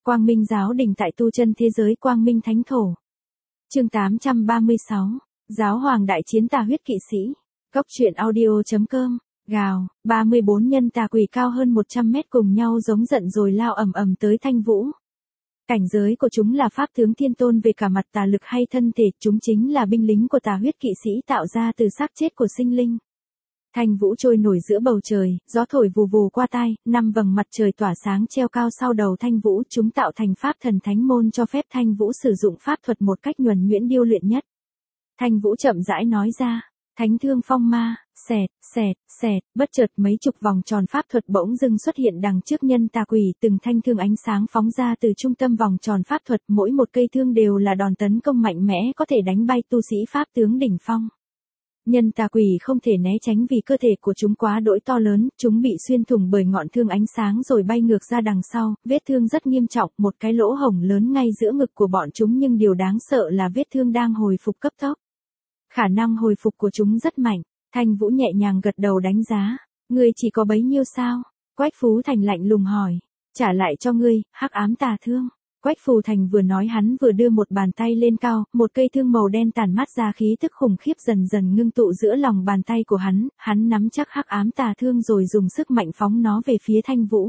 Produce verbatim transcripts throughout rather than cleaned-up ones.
Quang Minh giáo đình tại tu chân thế giới Quang Minh Thánh Thổ. Chương tám trăm ba mươi sáu, Giáo hoàng đại chiến tà huyết kỵ sĩ. Cốc truyện audio.com. Gào, ba mươi bốn nhân tà quỷ cao hơn một trăm mét cùng nhau giống giận rồi lao ầm ầm tới Thanh Vũ. Cảnh giới của chúng là pháp tướng thiên tôn về cả mặt tà lực hay thân thể, chúng chính là binh lính của tà huyết kỵ sĩ tạo ra từ xác chết của sinh linh. Thanh Vũ trôi nổi giữa bầu trời, gió thổi vù vù qua tai, năm vầng mặt trời tỏa sáng treo cao sau đầu Thanh Vũ, chúng tạo thành pháp thần thánh môn cho phép Thanh Vũ sử dụng pháp thuật một cách nhuần nhuyễn điêu luyện nhất. Thanh Vũ chậm rãi nói ra, Thánh Thương Phong Ma, xẹt, xẹt, xẹt, bất chợt mấy chục vòng tròn pháp thuật bỗng dưng xuất hiện đằng trước nhân tà quỷ, từng thanh thương ánh sáng phóng ra từ trung tâm vòng tròn pháp thuật, mỗi một cây thương đều là đòn tấn công mạnh mẽ có thể đánh bay tu sĩ pháp tướng đỉnh phong. Nhân tà quỷ không thể né tránh vì cơ thể của chúng quá đỗi to lớn, chúng bị xuyên thủng bởi ngọn thương ánh sáng rồi bay ngược ra đằng sau, vết thương rất nghiêm trọng, một cái lỗ hổng lớn ngay giữa ngực của bọn chúng, nhưng điều đáng sợ là vết thương đang hồi phục cấp tốc. Khả năng hồi phục của chúng rất mạnh. Thanh Vũ nhẹ nhàng gật đầu đánh giá, ngươi chỉ có bấy nhiêu sao? Quách Phú Thành lạnh lùng hỏi, trả lại cho ngươi, hắc ám tà thương. Quách Phù Thành vừa nói hắn vừa đưa một bàn tay lên cao, một cây thương màu đen tản mát ra khí tức khủng khiếp dần dần ngưng tụ giữa lòng bàn tay của hắn, hắn nắm chắc hắc ám tà thương rồi dùng sức mạnh phóng nó về phía Thanh Vũ.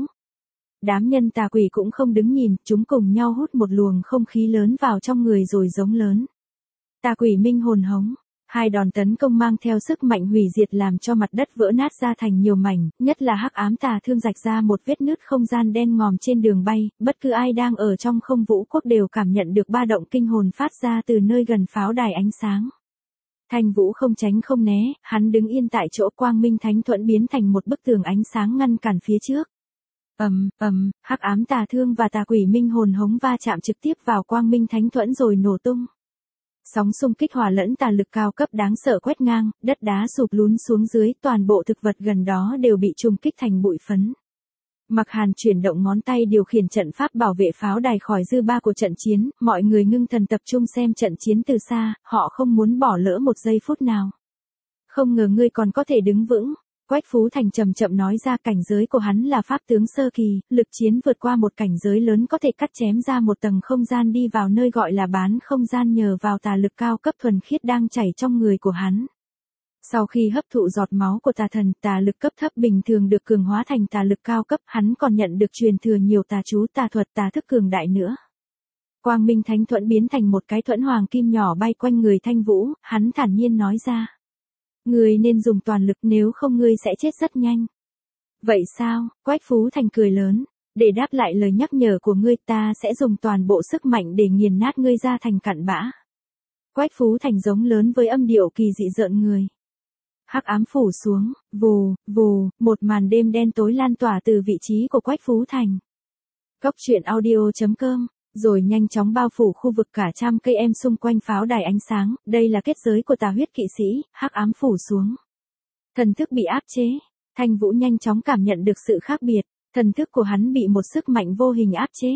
Đám nhân tà quỷ cũng không đứng nhìn, chúng cùng nhau hút một luồng không khí lớn vào trong người rồi giống lớn. Tà quỷ minh hồn hống. Hai đòn tấn công mang theo sức mạnh hủy diệt làm cho mặt đất vỡ nát ra thành nhiều mảnh, nhất là hắc ám tà thương rạch ra một vết nứt không gian đen ngòm trên đường bay, bất cứ ai đang ở trong không vũ quốc đều cảm nhận được ba động kinh hồn phát ra từ nơi gần pháo đài ánh sáng. Thanh Vũ không tránh không né, hắn đứng yên tại chỗ, Quang Minh Thánh Thuẫn biến thành một bức tường ánh sáng ngăn cản phía trước. Ầm, ầm, hắc ám tà thương và tà quỷ minh hồn hống va chạm trực tiếp vào Quang Minh Thánh Thuẫn rồi nổ tung. Sóng xung kích hòa lẫn tà lực cao cấp đáng sợ quét ngang, đất đá sụp lún xuống dưới, toàn bộ thực vật gần đó đều bị trùng kích thành bụi phấn. Mặc Hàn chuyển động ngón tay điều khiển trận pháp bảo vệ pháo đài khỏi dư ba của trận chiến, mọi người ngưng thần tập trung xem trận chiến từ xa, họ không muốn bỏ lỡ một giây phút nào. Không ngờ ngươi còn có thể đứng vững. Quách Phú Thành chậm chậm nói ra, cảnh giới của hắn là pháp tướng sơ kỳ, lực chiến vượt qua một cảnh giới lớn, có thể cắt chém ra một tầng không gian đi vào nơi gọi là bán không gian nhờ vào tà lực cao cấp thuần khiết đang chảy trong người của hắn. Sau khi hấp thụ giọt máu của tà thần, tà lực cấp thấp bình thường được cường hóa thành tà lực cao cấp, hắn còn nhận được truyền thừa nhiều tà chú, tà thuật, tà thức cường đại nữa. Quang Minh Thánh Thuẫn biến thành một cái thuẫn hoàng kim nhỏ bay quanh người Thanh Vũ, hắn thản nhiên nói ra. Ngươi nên dùng toàn lực, nếu không ngươi sẽ chết rất nhanh. Vậy sao? Quách Phú Thành cười lớn. Để đáp lại lời nhắc nhở của ngươi, ta sẽ dùng toàn bộ sức mạnh để nghiền nát ngươi ra thành cặn bã. Quách Phú Thành giống lớn với âm điệu kỳ dị rợn người. Hắc ám phủ xuống, vù, vù, một màn đêm đen tối lan tỏa từ vị trí của Quách Phú Thành. Cốc truyện audio.com. Rồi nhanh chóng bao phủ khu vực cả trăm cây em xung quanh pháo đài ánh sáng, đây là kết giới của tà huyết kỵ sĩ, hắc ám phủ xuống. Thần thức bị áp chế, Thanh Vũ nhanh chóng cảm nhận được sự khác biệt, thần thức của hắn bị một sức mạnh vô hình áp chế.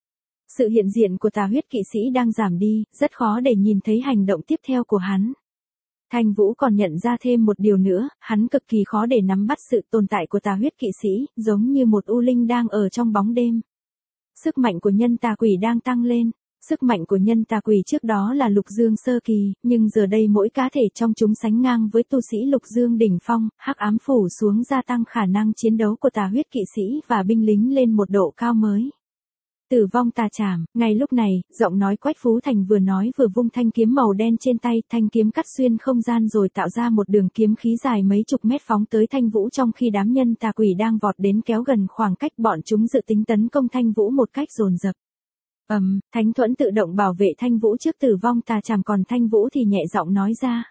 Sự hiện diện của tà huyết kỵ sĩ đang giảm đi, rất khó để nhìn thấy hành động tiếp theo của hắn. Thanh Vũ còn nhận ra thêm một điều nữa, hắn cực kỳ khó để nắm bắt sự tồn tại của tà huyết kỵ sĩ, giống như một u linh đang ở trong bóng đêm. Sức mạnh của nhân tà quỷ đang tăng lên. Sức mạnh của nhân tà quỷ trước đó là lục dương sơ kỳ, nhưng giờ đây mỗi cá thể trong chúng sánh ngang với tu sĩ lục dương đỉnh phong, hắc ám phủ xuống gia tăng khả năng chiến đấu của tà huyết kỵ sĩ và binh lính lên một độ cao mới. Tử vong tà trảm, ngay lúc này, giọng nói Quách Phú Thành vừa nói vừa vung thanh kiếm màu đen trên tay, thanh kiếm cắt xuyên không gian rồi tạo ra một đường kiếm khí dài mấy chục mét phóng tới Thanh Vũ, trong khi đám nhân tà quỷ đang vọt đến kéo gần khoảng cách, bọn chúng dự tính tấn công Thanh Vũ một cách dồn dập. Ầm, um, Thánh Thuẫn tự động bảo vệ Thanh Vũ trước tử vong tà trảm, còn Thanh Vũ thì nhẹ giọng nói ra.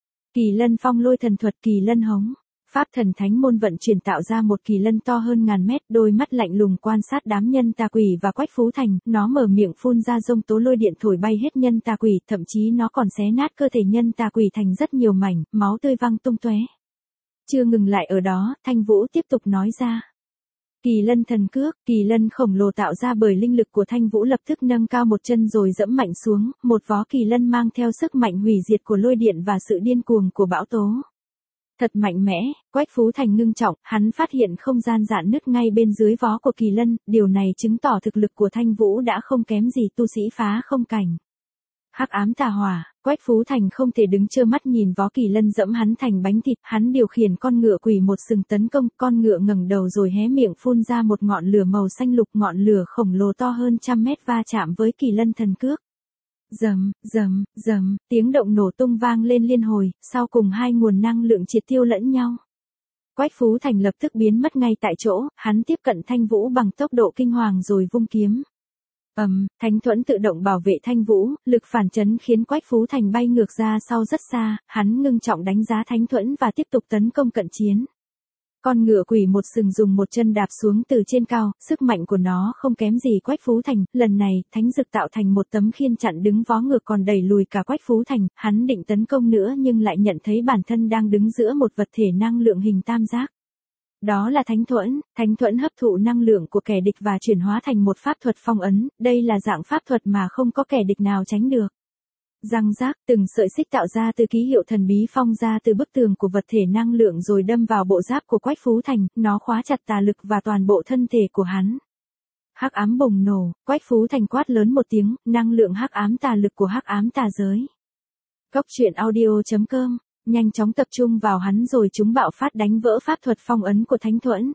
Kỳ Lân Phong Lôi thần thuật, Kỳ Lân hống. Pháp thần thánh môn vận chuyển tạo ra một kỳ lân to hơn ngàn mét, đôi mắt lạnh lùng quan sát đám nhân tà quỷ và Quách Phú Thành, nó mở miệng phun ra dông tố lôi điện thổi bay hết nhân tà quỷ, thậm chí nó còn xé nát cơ thể nhân tà quỷ thành rất nhiều mảnh, máu tươi văng tung tóe. Chưa ngừng lại ở đó, Thanh Vũ tiếp tục nói ra. Kỳ lân thần cước, kỳ lân khổng lồ tạo ra bởi linh lực của Thanh Vũ lập tức nâng cao một chân rồi dẫm mạnh xuống, một vó kỳ lân mang theo sức mạnh hủy diệt của lôi điện và sự điên cuồng của bão tố. Thật mạnh mẽ, Quách Phú Thành ngưng trọng, hắn phát hiện không gian dạn nứt ngay bên dưới vó của Kỳ Lân, điều này chứng tỏ thực lực của Thanh Vũ đã không kém gì tu sĩ phá không cảnh. Hắc ám tà hỏa, Quách Phú Thành không thể đứng trơ mắt nhìn vó Kỳ Lân dẫm hắn thành bánh thịt, hắn điều khiển con ngựa quỳ một sừng tấn công, con ngựa ngẩng đầu rồi hé miệng phun ra một ngọn lửa màu xanh lục, ngọn lửa khổng lồ to hơn trăm mét va chạm với Kỳ Lân thần cước. Rầm, rầm, rầm, tiếng động nổ tung vang lên liên hồi, sau cùng hai nguồn năng lượng triệt tiêu lẫn nhau. Quách Phú Thành lập tức biến mất ngay tại chỗ, hắn tiếp cận Thanh Vũ bằng tốc độ kinh hoàng rồi vung kiếm. Ầm, um, thánh thuẫn tự động bảo vệ Thanh Vũ, lực phản chấn khiến Quách Phú Thành bay ngược ra sau rất xa, hắn ngưng trọng đánh giá thánh thuẫn và tiếp tục tấn công cận chiến. Con ngựa quỷ một sừng dùng một chân đạp xuống từ trên cao, sức mạnh của nó không kém gì Quách Phú Thành, lần này, thánh dực tạo thành một tấm khiên chặn đứng vó ngựa còn đẩy lùi cả Quách Phú Thành, hắn định tấn công nữa nhưng lại nhận thấy bản thân đang đứng giữa một vật thể năng lượng hình tam giác. Đó là thánh thuẫn, thánh thuẫn hấp thụ năng lượng của kẻ địch và chuyển hóa thành một pháp thuật phong ấn, đây là dạng pháp thuật mà không có kẻ địch nào tránh được. Răng rác, từng sợi xích tạo ra từ ký hiệu thần bí phong ra từ bức tường của vật thể năng lượng rồi đâm vào bộ giáp của Quách Phú Thành, nó khóa chặt tà lực và toàn bộ thân thể của hắn. Hắc ám bùng nổ, Quách Phú Thành quát lớn một tiếng, năng lượng hắc ám tà lực của hắc ám tà giới. Cốc truyện audio chấm com, nhanh chóng tập trung vào hắn rồi chúng bạo phát đánh vỡ pháp thuật phong ấn của thánh thuẫn.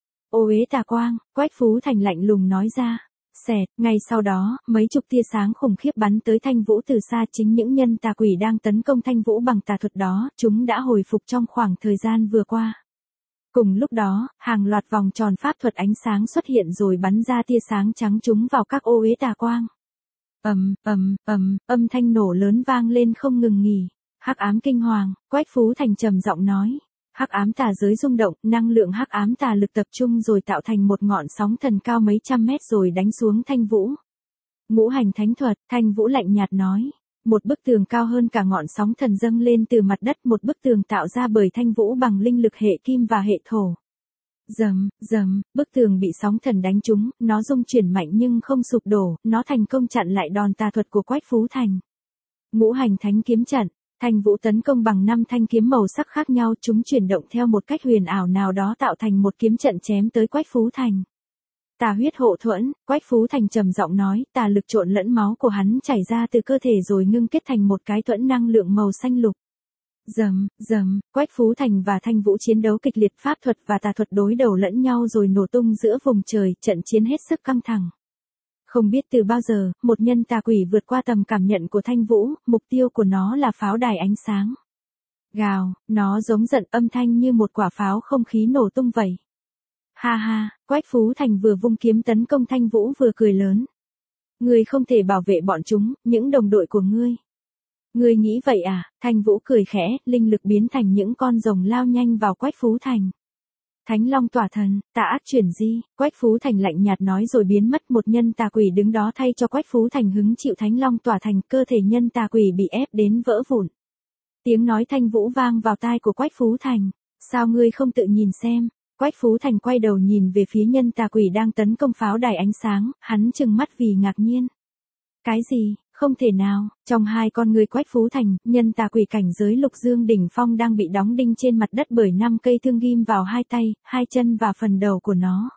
Ô uế tà quang, Quách Phú Thành lạnh lùng nói ra. Xẹt, ngay sau đó, mấy chục tia sáng khủng khiếp bắn tới Thanh Vũ từ xa, chính những nhân tà quỷ đang tấn công Thanh Vũ bằng tà thuật đó, chúng đã hồi phục trong khoảng thời gian vừa qua. Cùng lúc đó, hàng loạt vòng tròn pháp thuật ánh sáng xuất hiện rồi bắn ra tia sáng trắng trúng vào các ô uế tà quang. Ầm, ầm, ầm, âm thanh nổ lớn vang lên không ngừng nghỉ. Hắc ám kinh hoàng, Quách Phú Thành trầm giọng nói. Hắc ám tà giới rung động, năng lượng hắc ám tà lực tập trung rồi tạo thành một ngọn sóng thần cao mấy trăm mét rồi đánh xuống Thanh Vũ. Ngũ hành thánh thuật, Thanh Vũ lạnh nhạt nói. Một bức tường cao hơn cả ngọn sóng thần dâng lên từ mặt đất, một bức tường tạo ra bởi Thanh Vũ bằng linh lực hệ kim và hệ thổ. Rầm, rầm, bức tường bị sóng thần đánh trúng, nó rung chuyển mạnh nhưng không sụp đổ, nó thành công chặn lại đòn tà thuật của Quách Phú Thành. Ngũ hành thánh kiếm trận. Thanh Vũ tấn công bằng năm thanh kiếm màu sắc khác nhau, chúng chuyển động theo một cách huyền ảo nào đó tạo thành một kiếm trận chém tới Quách Phú Thành. Tà huyết hộ thuẫn, Quách Phú Thành trầm giọng nói, tà lực trộn lẫn máu của hắn chảy ra từ cơ thể rồi ngưng kết thành một cái thuẫn năng lượng màu xanh lục. Rầm, rầm, Quách Phú Thành và Thanh Vũ chiến đấu kịch liệt, pháp thuật và tà thuật đối đầu lẫn nhau rồi nổ tung giữa vùng trời, trận chiến hết sức căng thẳng. Không biết từ bao giờ, một nhân tà quỷ vượt qua tầm cảm nhận của Thanh Vũ, mục tiêu của nó là pháo đài ánh sáng. Gào, nó giống giận, âm thanh như một quả pháo không khí nổ tung vậy. Ha ha, Quách Phú Thành vừa vung kiếm tấn công Thanh Vũ vừa cười lớn. Ngươi không thể bảo vệ bọn chúng, những đồng đội của ngươi. Ngươi nghĩ vậy à? Thanh Vũ cười khẽ, linh lực biến thành những con rồng lao nhanh vào Quách Phú Thành. Thánh Long tỏa thần, tà ác chuyển di, Quách Phú Thành lạnh nhạt nói rồi biến mất, một nhân tà quỷ đứng đó thay cho Quách Phú Thành hứng chịu Thánh Long tỏa thành, cơ thể nhân tà quỷ bị ép đến vỡ vụn. Tiếng nói Thanh Vũ vang vào tai của Quách Phú Thành, sao ngươi không tự nhìn xem? Quách Phú Thành quay đầu nhìn về phía nhân tà quỷ đang tấn công pháo đài ánh sáng, hắn trừng mắt vì ngạc nhiên. Cái gì? Không thể nào, trong hai con người Quách Phú Thành, nhân tà quỷ cảnh giới Lục Dương đỉnh phong đang bị đóng đinh trên mặt đất bởi năm cây thương ghim vào hai tay, hai chân và phần đầu của nó.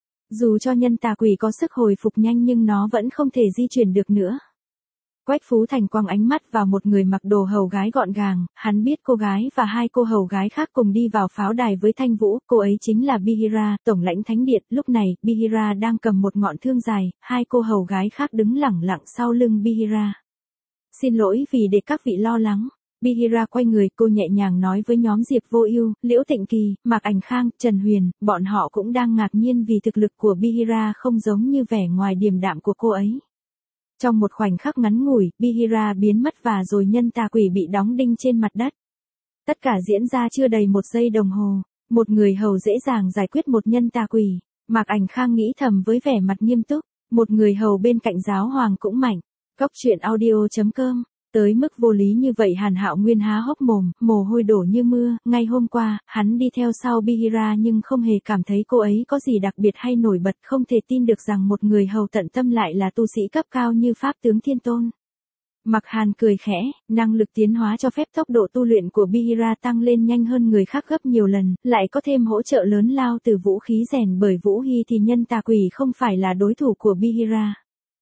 Dù cho nhân tà quỷ có sức hồi phục nhanh nhưng nó vẫn không thể di chuyển được nữa. Quách Phú Thành quăng ánh mắt vào một người mặc đồ hầu gái gọn gàng, hắn biết cô gái và hai cô hầu gái khác cùng đi vào pháo đài với Thanh Vũ, cô ấy chính là Bihira, tổng lãnh thánh điện, lúc này, Bihira đang cầm một ngọn thương dài, hai cô hầu gái khác đứng lẳng lặng sau lưng Bihira. Xin lỗi vì để các vị lo lắng. Bihira quay người, cô nhẹ nhàng nói với nhóm Diệp Vô Ưu, Liễu Tịnh Kỳ, Mạc Ảnh Khang, Trần Huyền, bọn họ cũng đang ngạc nhiên vì thực lực của Bihira không giống như vẻ ngoài điềm đạm của cô ấy. Trong một khoảnh khắc ngắn ngủi, Bihira biến mất và rồi nhân tà quỷ bị đóng đinh trên mặt đất. Tất cả diễn ra chưa đầy một giây đồng hồ, một người hầu dễ dàng giải quyết một nhân tà quỷ. Mạc Ảnh Khang nghĩ thầm với vẻ mặt nghiêm túc, một người hầu bên cạnh giáo hoàng cũng mạnh. Cốc truyện audio chấm com, tới mức vô lý như vậy Hàn Hạo Nguyên há hốc mồm, mồ hôi đổ như mưa, ngay hôm qua, hắn đi theo sau Bihira nhưng không hề cảm thấy cô ấy có gì đặc biệt hay nổi bật, không thể tin được rằng một người hầu tận tâm lại là tu sĩ cấp cao như Pháp tướng Thiên Tôn. Mặc Hàn cười khẽ, năng lực tiến hóa cho phép tốc độ tu luyện của Bihira tăng lên nhanh hơn người khác gấp nhiều lần, lại có thêm hỗ trợ lớn lao từ vũ khí rèn bởi Vũ Hy thì nhân tà quỷ không phải là đối thủ của Bihira.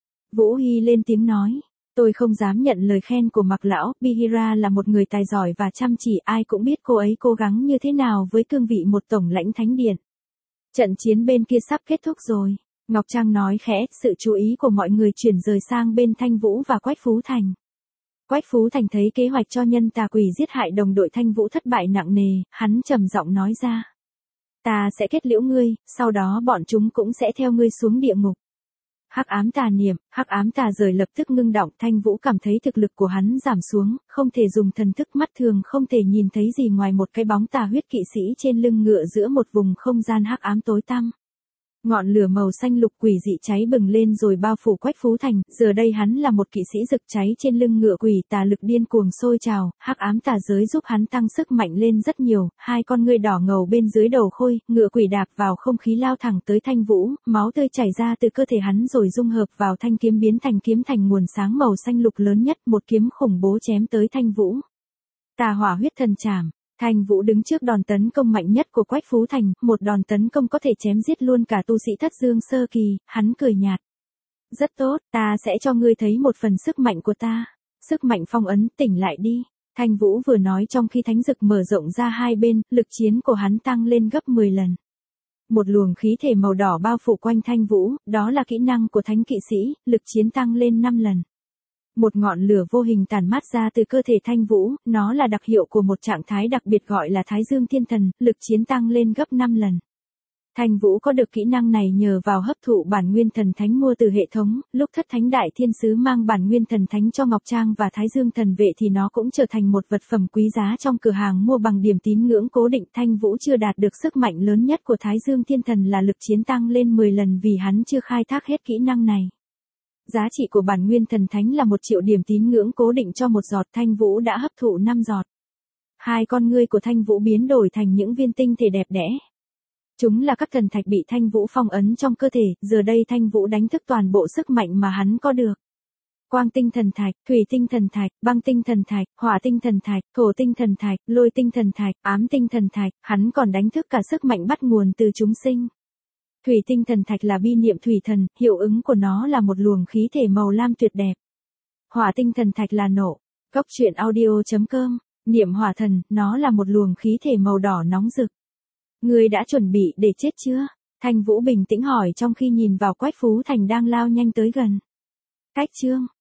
Vũ Hy lên tiếng nói, tôi không dám nhận lời khen của Mặc lão, Bihira là một người tài giỏi và chăm chỉ, ai cũng biết cô ấy cố gắng như thế nào với cương vị một tổng lãnh thánh điện. Trận chiến bên kia sắp kết thúc rồi. Ngọc Trang nói khẽ, sự chú ý của mọi người chuyển rời sang bên Thanh Vũ và Quách Phú Thành. Quách Phú Thành thấy kế hoạch cho nhân tà quỷ giết hại đồng đội Thanh Vũ thất bại nặng nề, hắn trầm giọng nói ra. Ta sẽ kết liễu ngươi, sau đó bọn chúng cũng sẽ theo ngươi xuống địa ngục. Hắc ám tà niệm, hắc ám tà rời lập tức ngưng động, Thanh Vũ cảm thấy thực lực của hắn giảm xuống, không thể dùng thần thức mắt thường không thể nhìn thấy gì ngoài một cái bóng tà huyết kỵ sĩ trên lưng ngựa giữa một vùng không gian hắc ám tối tăm. Ngọn lửa màu xanh lục quỷ dị cháy bừng lên rồi bao phủ Quách Phú Thành, giờ đây hắn là một kỵ sĩ rực cháy trên lưng ngựa quỷ, tà lực điên cuồng sôi trào, hắc ám tà giới giúp hắn tăng sức mạnh lên rất nhiều, hai con ngươi đỏ ngầu bên dưới đầu khôi, ngựa quỷ đạp vào không khí lao thẳng tới Thanh Vũ, máu tươi chảy ra từ cơ thể hắn rồi dung hợp vào thanh kiếm biến thành kiếm thành nguồn sáng màu xanh lục lớn nhất, một kiếm khủng bố chém tới Thanh Vũ. Tà hỏa huyết thần trảm. Thanh Vũ đứng trước đòn tấn công mạnh nhất của Quách Phú Thành, một đòn tấn công có thể chém giết luôn cả tu sĩ thất dương sơ kỳ, hắn cười nhạt. Rất tốt, ta sẽ cho ngươi thấy một phần sức mạnh của ta. Sức mạnh phong ấn, tỉnh lại đi. Thanh Vũ vừa nói trong khi thánh dực mở rộng ra hai bên, lực chiến của hắn tăng lên gấp mười lần. Một luồng khí thể màu đỏ bao phủ quanh Thanh Vũ, đó là kỹ năng của thánh kỵ sĩ, lực chiến tăng lên năm lần. Một ngọn lửa vô hình tản mát ra từ cơ thể Thanh Vũ, nó là đặc hiệu của một trạng thái đặc biệt gọi là Thái Dương Thiên Thần, lực chiến tăng lên gấp năm lần. Thanh Vũ có được kỹ năng này nhờ vào hấp thụ bản nguyên thần thánh mua từ hệ thống, lúc thất thánh đại thiên sứ mang bản nguyên thần thánh cho Ngọc Trang và Thái Dương thần vệ thì nó cũng trở thành một vật phẩm quý giá trong cửa hàng mua bằng điểm tín ngưỡng cố định. Thanh Vũ chưa đạt được sức mạnh lớn nhất của Thái Dương Thiên Thần là lực chiến tăng lên mười lần vì hắn chưa khai thác hết kỹ năng này. Giá trị của bản nguyên thần thánh là một triệu điểm tín ngưỡng cố định cho một giọt, Thanh Vũ đã hấp thụ năm giọt. Hai con ngươi của Thanh Vũ biến đổi thành những viên tinh thể đẹp đẽ. Chúng là các thần thạch bị Thanh Vũ phong ấn trong cơ thể, giờ đây Thanh Vũ đánh thức toàn bộ sức mạnh mà hắn có được. Quang tinh thần thạch, thủy tinh thần thạch, băng tinh thần thạch, hỏa tinh thần thạch, thổ tinh thần thạch, lôi tinh thần thạch, ám tinh thần thạch, hắn còn đánh thức cả sức mạnh bắt nguồn từ chúng sinh. Thủy tinh thần thạch là bi niệm thủy thần, hiệu ứng của nó là một luồng khí thể màu lam tuyệt đẹp. Hỏa tinh thần thạch là nộ. Cốc truyện audio chấm com, niệm hỏa thần, nó là một luồng khí thể màu đỏ nóng rực. Ngươi đã chuẩn bị để chết chưa? Thanh Vũ bình tĩnh hỏi trong khi nhìn vào Quách Phú Thành đang lao nhanh tới gần. Cách chương